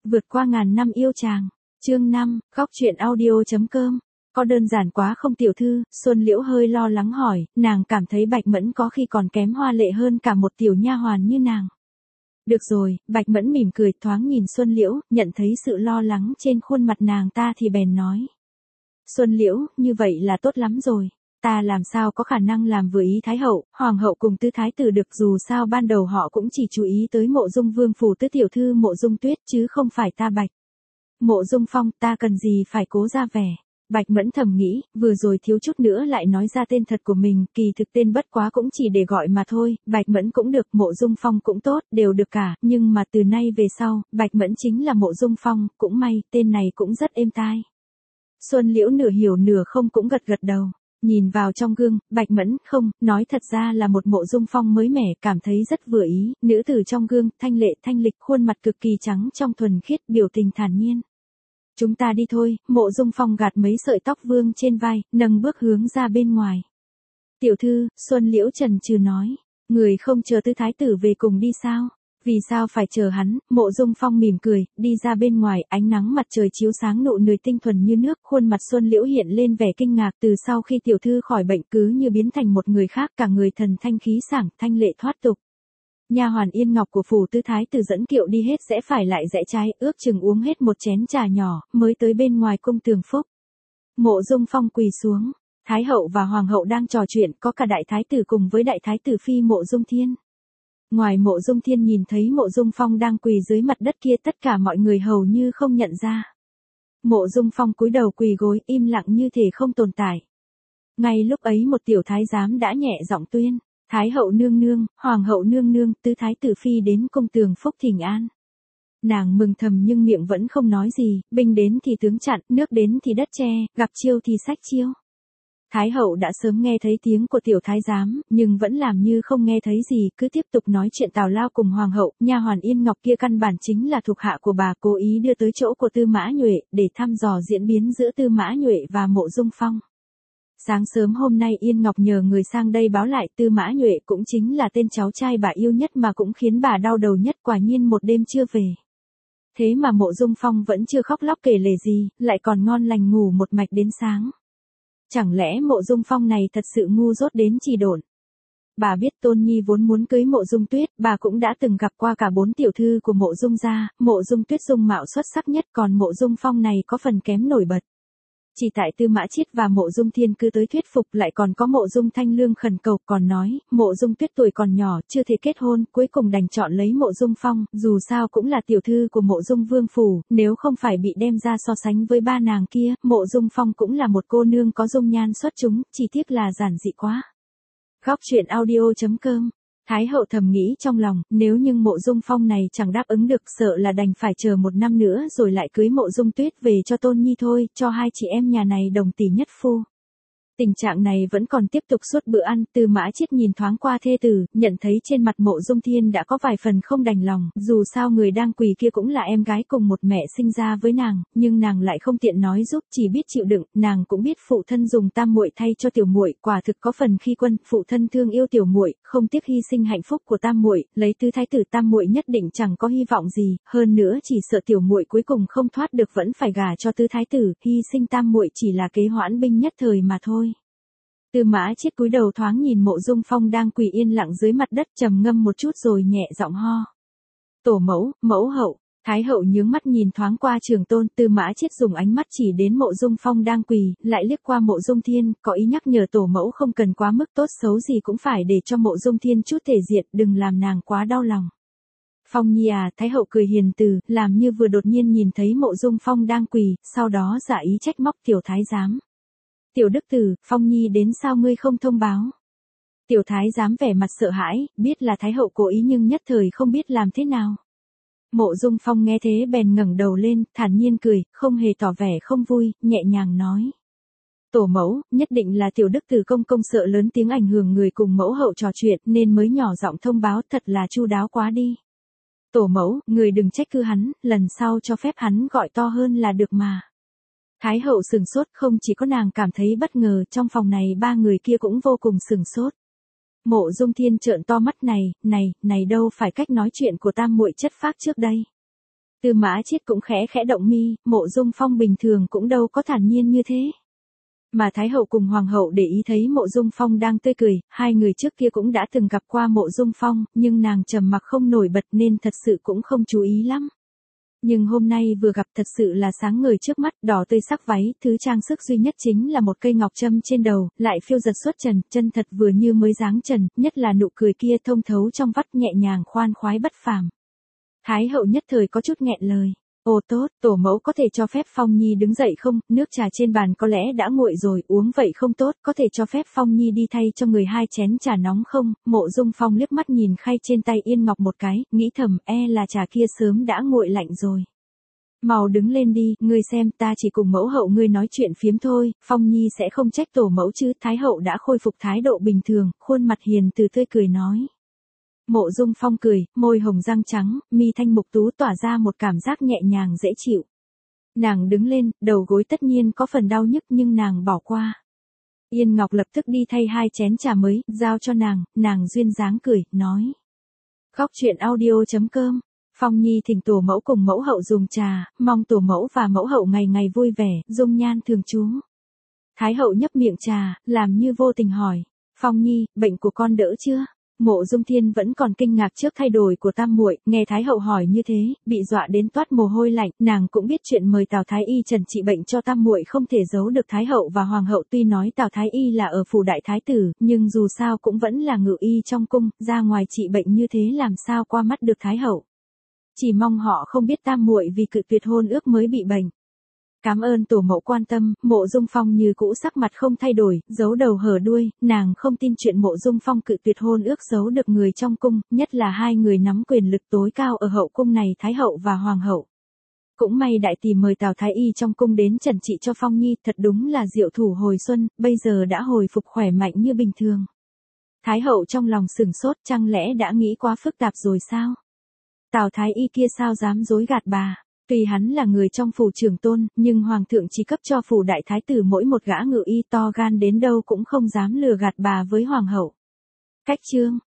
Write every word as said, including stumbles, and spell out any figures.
Vượt qua ngàn năm yêu chàng. Chương năm, góc truyện audio.com. Có đơn giản quá không tiểu thư? Xuân Liễu hơi lo lắng hỏi, nàng cảm thấy Bạch Mẫn có khi còn kém hoa lệ hơn cả một tiểu nha hoàn như nàng. Được rồi, Bạch Mẫn mỉm cười thoáng nhìn Xuân Liễu, nhận thấy sự lo lắng trên khuôn mặt nàng ta thì bèn nói. Xuân Liễu, như vậy là tốt lắm rồi. Ta làm sao có khả năng làm vừa ý Thái hậu, Hoàng hậu cùng Tứ Thái tử được, dù sao ban đầu họ cũng chỉ chú ý tới Mộ Dung Vương phủ Tứ tiểu thư Mộ Dung Tuyết chứ không phải ta Bạch Mộ Dung Phong, ta cần gì phải cố ra vẻ. Bạch Mẫn thầm nghĩ, vừa rồi thiếu chút nữa lại nói ra tên thật của mình, kỳ thực tên bất quá cũng chỉ để gọi mà thôi, Bạch Mẫn cũng được, Mộ Dung Phong cũng tốt, đều được cả, nhưng mà từ nay về sau, Bạch Mẫn chính là Mộ Dung Phong, cũng may, tên này cũng rất êm tai. Xuân Liễu nửa hiểu nửa không cũng gật gật đầu. Nhìn vào trong gương, Bạch Mẫn, không, nói thật ra là một Mộ Dung Phong mới mẻ, cảm thấy rất vừa ý, nữ tử trong gương, thanh lệ thanh lịch, khuôn mặt cực kỳ trắng trong thuần khiết, biểu tình thản nhiên. Chúng ta đi thôi. Mộ Dung Phong gạt mấy sợi tóc vương trên vai, nâng bước hướng ra bên ngoài. Tiểu thư, Xuân Liễu chần chừ nói, người không chờ Tứ Thái tử về cùng đi sao? Vì sao phải chờ hắn? Mộ Dung Phong mỉm cười, đi ra bên ngoài, ánh nắng mặt trời chiếu sáng nụ cười tinh thuần như nước, khuôn mặt Xuân Liễu hiện lên vẻ kinh ngạc, từ sau khi tiểu thư khỏi bệnh cứ như biến thành một người khác, cả người thần thanh khí sảng, thanh lệ thoát tục. Nha hoàn Yên Ngọc của phủ Tứ Thái tử dẫn kiệu đi hết rẽ phải lại rẽ trái, ước chừng uống hết một chén trà nhỏ, mới tới bên ngoài cung tường phúc. Mộ Dung Phong quỳ xuống, Thái hậu và Hoàng hậu đang trò chuyện, có cả Đại Thái tử cùng với Đại Thái tử phi Mộ Dung Thiên. Ngoài Mộ Dung Thiên nhìn thấy Mộ Dung Phong đang quỳ dưới mặt đất kia, tất cả mọi người hầu như không nhận ra. Mộ Dung Phong cúi đầu quỳ gối, im lặng như thể không tồn tại. Ngay lúc ấy một tiểu thái giám đã nhẹ giọng tuyên. Thái hậu nương nương, Hoàng hậu nương nương, Tứ Thái tử phi đến cung tường phúc thỉnh an. Nàng mừng thầm nhưng miệng vẫn không nói gì, binh đến thì tướng chặn, nước đến thì đất che, gặp chiêu thì sách chiêu. Thái hậu đã sớm nghe thấy tiếng của tiểu thái giám, nhưng vẫn làm như không nghe thấy gì, cứ tiếp tục nói chuyện tào lao cùng Hoàng hậu. Nha hoàn Yên Ngọc kia căn bản chính là thuộc hạ của bà, cố ý đưa tới chỗ của Tư Mã Nhuệ, để thăm dò diễn biến giữa Tư Mã Nhuệ và Mộ Dung Phong. Sáng sớm hôm nay Yên Ngọc nhờ người sang đây báo lại Tư Mã Nhuệ cũng chính là tên cháu trai bà yêu nhất mà cũng khiến bà đau đầu nhất, quả nhiên một đêm chưa về. Thế mà Mộ Dung Phong vẫn chưa khóc lóc kể lể gì, lại còn ngon lành ngủ một mạch đến sáng. Chẳng lẽ Mộ Dung Phong này thật sự ngu dốt đến chỉ độn? Bà biết Tôn Nhi vốn muốn cưới Mộ Dung Tuyết, bà cũng đã từng gặp qua cả bốn tiểu thư của Mộ Dung gia, Mộ Dung Tuyết dung mạo xuất sắc nhất, còn Mộ Dung Phong này có phần kém nổi bật. Chỉ tại Tư Mã Chiết và Mộ Dung Thiên cứ tới thuyết phục, lại còn có Mộ Dung Thanh Lương khẩn cầu, còn nói, Mộ Dung Tuyết tuổi còn nhỏ, chưa thể kết hôn, cuối cùng đành chọn lấy Mộ Dung Phong, dù sao cũng là tiểu thư của Mộ Dung Vương phủ, nếu không phải bị đem ra so sánh với ba nàng kia, Mộ Dung Phong cũng là một cô nương có dung nhan xuất chúng, chỉ tiếc là giản dị quá. Góc truyện audio.com. Thái hậu thầm nghĩ trong lòng, nếu nhưng Mộ Dung Phong này chẳng đáp ứng được, sợ là đành phải chờ một năm nữa rồi lại cưới Mộ Dung Tuyết về cho Tôn Nhi thôi, cho hai chị em nhà này đồng tỷ nhất phu. Tình trạng này vẫn còn tiếp tục suốt bữa ăn, Tư Mã Chiết nhìn thoáng qua thê tử, nhận thấy trên mặt Mộ Dung Thiên đã có vài phần không đành lòng, dù sao người đang quỳ kia cũng là em gái cùng một mẹ sinh ra với nàng, nhưng nàng lại không tiện nói giúp, chỉ biết chịu đựng, nàng cũng biết phụ thân dùng tam muội thay cho tiểu muội, quả thực có phần khi quân, phụ thân thương yêu tiểu muội, không tiếc hy sinh hạnh phúc của tam muội, lấy Tứ Thái tử tam muội nhất định chẳng có hy vọng gì, hơn nữa chỉ sợ tiểu muội cuối cùng không thoát được vẫn phải gả cho Tứ Thái tử, hy sinh tam muội chỉ là kế hoãn binh nhất thời mà thôi. Tư Mã Chiết cúi đầu thoáng nhìn Mộ Dung Phong đang quỳ yên lặng dưới mặt đất, trầm ngâm một chút rồi nhẹ giọng ho. Tổ mẫu, mẫu hậu. Thái hậu nhướng mắt nhìn thoáng qua Trường Tôn, Tư Mã Chiết dùng ánh mắt chỉ đến Mộ Dung Phong đang quỳ, lại liếc qua Mộ Dung Thiên, có ý nhắc nhở tổ mẫu không cần quá mức tốt xấu gì cũng phải để cho Mộ Dung Thiên chút thể diện, đừng làm nàng quá đau lòng. Phong Nhi à, Thái hậu cười hiền từ, làm như vừa đột nhiên nhìn thấy Mộ Dung Phong đang quỳ, sau đó giả ý trách móc tiểu thái giám. Tiểu đức tử, Phong Nhi đến sao ngươi không thông báo? Tiểu thái giám vẻ mặt sợ hãi, biết là Thái hậu cố ý nhưng nhất thời không biết làm thế nào. Mộ Dung Phong nghe thế bèn ngẩng đầu lên, thản nhiên cười, không hề tỏ vẻ không vui, nhẹ nhàng nói. Tổ mẫu, nhất định là tiểu đức tử công công sợ lớn tiếng ảnh hưởng người cùng mẫu hậu trò chuyện nên mới nhỏ giọng thông báo, thật là chu đáo quá đi. Tổ mẫu, người đừng trách cứ hắn, lần sau cho phép hắn gọi to hơn là được mà. Thái hậu sừng sốt, không chỉ có nàng cảm thấy bất ngờ, trong phòng này ba người kia cũng vô cùng sừng sốt. Mộ Dung Thiên trợn to mắt, này, này, này đâu phải cách nói chuyện của tam muội chất phác trước đây. Tư Mã Chiết cũng khẽ khẽ động mi, Mộ Dung Phong bình thường cũng đâu có thản nhiên như thế. Mà Thái hậu cùng Hoàng hậu để ý thấy Mộ Dung Phong đang tươi cười, hai người trước kia cũng đã từng gặp qua Mộ Dung Phong, nhưng nàng trầm mặc không nổi bật nên thật sự cũng không chú ý lắm. Nhưng hôm nay vừa gặp thật sự là sáng ngời trước mắt, đỏ tươi sắc váy, thứ trang sức duy nhất chính là một cây ngọc trâm trên đầu, lại phiêu giật xuất trần, chân thật vừa như mới dáng trần, nhất là nụ cười kia thông thấu trong vắt nhẹ nhàng khoan khoái bất phàm. Thái hậu nhất thời có chút nghẹn lời. Ồ tốt, tổ mẫu có thể cho phép Phong Nhi đứng dậy không, nước trà trên bàn có lẽ đã nguội rồi, uống vậy không tốt, có thể cho phép Phong Nhi đi thay cho người hai chén trà nóng không? Mộ Dung Phong liếc mắt nhìn khay trên tay Yên Ngọc một cái, nghĩ thầm, e là trà kia sớm đã nguội lạnh rồi. Mau đứng lên đi, ngươi xem, ta chỉ cùng mẫu hậu ngươi nói chuyện phiếm thôi, Phong Nhi sẽ không trách tổ mẫu chứ. Thái hậu đã khôi phục thái độ bình thường, khuôn mặt hiền từ tươi cười nói. Mộ Dung Phong cười, môi hồng răng trắng, mi thanh mục tú tỏa ra một cảm giác nhẹ nhàng dễ chịu. Nàng đứng lên, đầu gối tất nhiên có phần đau nhức nhưng nàng bỏ qua. Yên Ngọc lập tức đi thay hai chén trà mới, giao cho nàng, nàng duyên dáng cười, nói. Góc truyện audio chấm com, Phong Nhi thỉnh tổ mẫu cùng mẫu hậu dùng trà, mong tổ mẫu và mẫu hậu ngày ngày vui vẻ, dung nhan thường trú. Thái hậu nhấp miệng trà, làm như vô tình hỏi. Phong Nhi, bệnh của con đỡ chưa? Mộ Dung Thiên vẫn còn kinh ngạc trước thay đổi của tam muội, nghe Thái hậu hỏi như thế, bị dọa đến toát mồ hôi lạnh, nàng cũng biết chuyện mời Tào Thái Y trần trị bệnh cho tam muội không thể giấu được Thái hậu và Hoàng hậu, tuy nói Tào Thái Y là ở phủ đại thái tử, nhưng dù sao cũng vẫn là ngự y trong cung, ra ngoài trị bệnh như thế làm sao qua mắt được Thái hậu. Chỉ mong họ không biết tam muội vì cự tuyệt hôn ước mới bị bệnh. Cảm ơn tổ mẫu quan tâm, Mộ Dung Phong như cũ sắc mặt không thay đổi, giấu đầu hở đuôi, nàng không tin chuyện Mộ Dung Phong cự tuyệt hôn ước giấu được người trong cung, nhất là hai người nắm quyền lực tối cao ở hậu cung này, Thái hậu và Hoàng hậu. Cũng may đại tỷ mời Tào Thái Y trong cung đến trần trị cho Phong Nhi, thật đúng là diệu thủ hồi xuân, bây giờ đã hồi phục khỏe mạnh như bình thường. Thái hậu trong lòng sửng sốt, chẳng lẽ đã nghĩ quá phức tạp rồi sao? Tào Thái Y kia sao dám dối gạt bà? Tuy hắn là người trong phủ trưởng tôn, nhưng hoàng thượng chỉ cấp cho phủ đại thái tử mỗi một gã ngự y, to gan đến đâu cũng không dám lừa gạt bà với hoàng hậu. Cách chương